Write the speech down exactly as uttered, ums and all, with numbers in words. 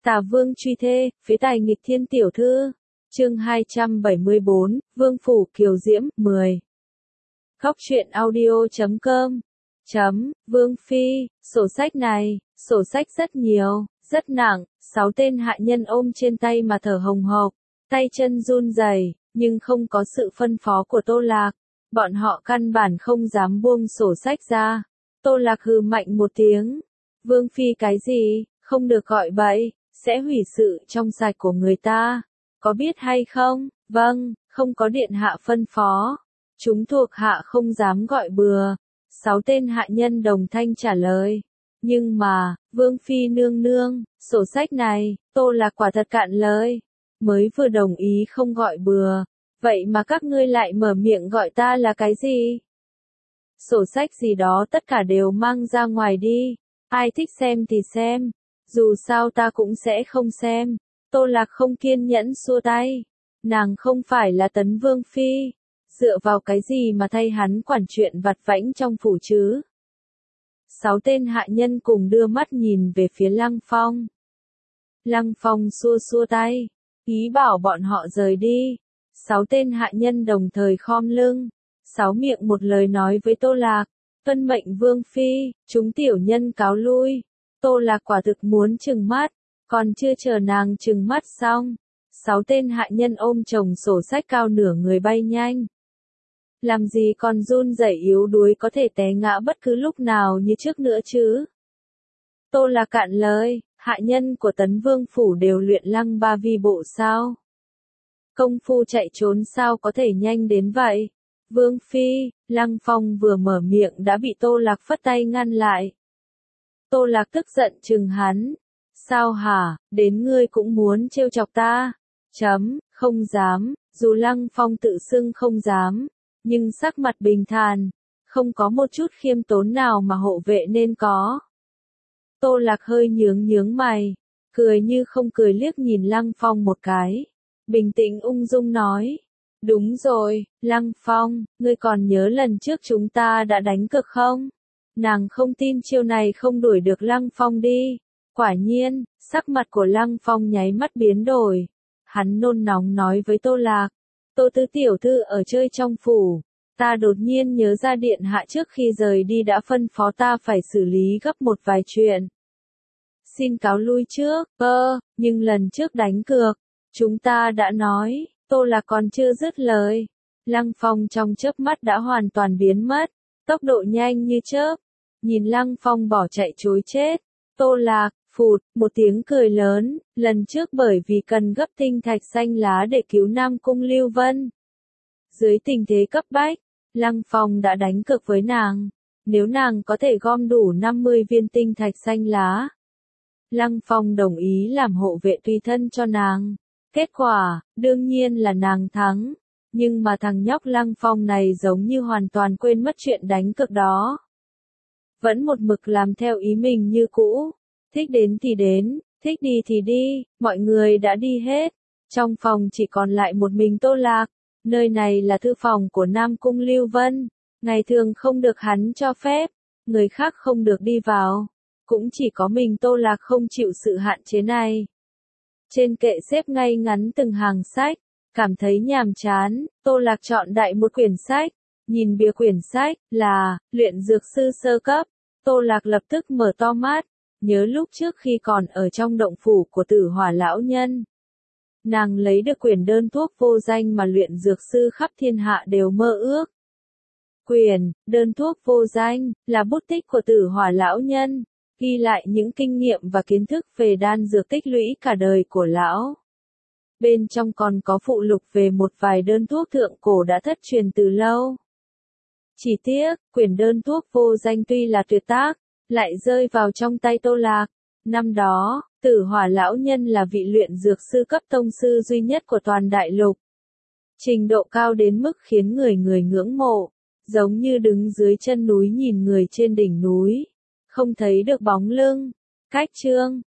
Tà Vương truy thê, phế tài nghịch thiên tiểu thư. Chương hai trăm bảy mươi bốn, Vương phủ kiều diễm, mười. Góc truyện audio chấm com. Chấm, Vương Phi, sổ sách này, sổ sách rất nhiều, rất nặng, sáu tên hạ nhân ôm trên tay mà thở hồng hộc, tay chân run rẩy, nhưng không có sự phân phó của Tô Lạc. Bọn họ căn bản không dám buông sổ sách ra. Tô Lạc hừ mạnh một tiếng. Vương Phi cái gì, không được gọi bậy, sẽ hủy sự trong sạch của người ta. Có biết hay không? Vâng, không có điện hạ phân phó. Chúng thuộc hạ không dám gọi bừa. Sáu tên hạ nhân đồng thanh trả lời. Nhưng mà, Vương Phi nương nương, sổ sách này, Tô Lạc quả thật cạn lời. Mới vừa đồng ý không gọi bừa. Vậy mà các ngươi lại mở miệng gọi ta là cái gì? Sổ sách gì đó tất cả đều mang ra ngoài đi. Ai thích xem thì xem. Dù sao ta cũng sẽ không xem. Tô Lạc không kiên nhẫn xua tay. Nàng không phải là Tấn Vương Phi. Dựa vào cái gì mà thay hắn quản chuyện vặt vãnh trong phủ chứ? Sáu tên hạ nhân cùng đưa mắt nhìn về phía Lăng Phong. Lăng Phong xua xua tay. Ý bảo bọn họ rời đi. Sáu tên hạ nhân đồng thời khom lưng. Sáu miệng một lời nói với Tô Lạc. Tuân mệnh Vương Phi, chúng tiểu nhân cáo lui. Tô Lạc quả thực muốn trừng mắt. Còn chưa chờ nàng trừng mắt xong. Sáu tên hạ nhân ôm chồng sổ sách cao nửa người bay nhanh. Làm gì còn run rẩy yếu đuối có thể té ngã bất cứ lúc nào như trước nữa chứ? Tô Lạc cạn lời, hạ nhân của Tấn Vương phủ đều luyện lăng ba vi bộ sao? Công phu chạy trốn sao có thể nhanh đến vậy? Vương Phi, Lăng Phong vừa mở miệng đã bị Tô Lạc phất tay ngăn lại. Tô Lạc tức giận chừng hắn. Sao hả, đến ngươi cũng muốn trêu chọc ta? Chấm, không dám, dù Lăng Phong tự xưng không dám, nhưng sắc mặt bình thản, không có một chút khiêm tốn nào mà hộ vệ nên có. Tô Lạc hơi nhướng nhướng mày, cười như không cười liếc nhìn Lăng Phong một cái. Bình tĩnh ung dung nói. Đúng rồi, Lăng Phong, ngươi còn nhớ lần trước chúng ta đã đánh cược không? Nàng không tin chiêu này không đuổi được Lăng Phong đi. Quả nhiên, sắc mặt của Lăng Phong nháy mắt biến đổi. Hắn nôn nóng nói với Tô Lạc. Tô tứ tiểu thư ở chơi trong phủ. Ta đột nhiên nhớ ra điện hạ trước khi rời đi đã phân phó ta phải xử lý gấp một vài chuyện. Xin cáo lui trước, ơ, nhưng lần trước đánh cược, chúng ta đã nói, Tô Lạc còn chưa dứt lời. Lăng Phong trong chớp mắt đã hoàn toàn biến mất, tốc độ nhanh như chớp. Nhìn Lăng Phong bỏ chạy trối chết, Tô Lạc, phụt, một tiếng cười lớn, lần trước bởi vì cần gấp tinh thạch xanh lá để cứu Nam Cung Lưu Vân. Dưới tình thế cấp bách, Lăng Phong đã đánh cược với nàng, nếu nàng có thể gom đủ năm mươi viên tinh thạch xanh lá. Lăng Phong đồng ý làm hộ vệ tùy thân cho nàng. Kết quả, đương nhiên là nàng thắng, nhưng mà thằng nhóc Lăng Phong này giống như hoàn toàn quên mất chuyện đánh cược đó. Vẫn một mực làm theo ý mình như cũ, thích đến thì đến, thích đi thì đi, mọi người đã đi hết. Trong phòng chỉ còn lại một mình Tô Lạc, nơi này là thư phòng của Nam Cung Lưu Vân, ngày thường không được hắn cho phép, người khác không được đi vào, cũng chỉ có mình Tô Lạc không chịu sự hạn chế này. Trên kệ xếp ngay ngắn từng hàng sách, cảm thấy nhàm chán, Tô Lạc chọn đại một quyển sách, nhìn bìa quyển sách, là, luyện dược sư sơ cấp, Tô Lạc lập tức mở to mắt, nhớ lúc trước khi còn ở trong động phủ của Tử Hỏa lão nhân. Nàng lấy được quyển đơn thuốc vô danh mà luyện dược sư khắp thiên hạ đều mơ ước. Quyển, đơn thuốc vô danh, là bút tích của Tử Hỏa lão nhân, ghi lại những kinh nghiệm và kiến thức về đan dược tích lũy cả đời của lão. Bên trong còn có phụ lục về một vài đơn thuốc thượng cổ đã thất truyền từ lâu. Chỉ tiếc, quyển đơn thuốc vô danh tuy là tuyệt tác, lại rơi vào trong tay Tô Lạc. Năm đó, Tử Hỏa lão nhân là vị luyện dược sư cấp tông sư duy nhất của toàn đại lục. Trình độ cao đến mức khiến người người ngưỡng mộ, giống như đứng dưới chân núi nhìn người trên đỉnh núi, không thấy được bóng lưng. Cách chương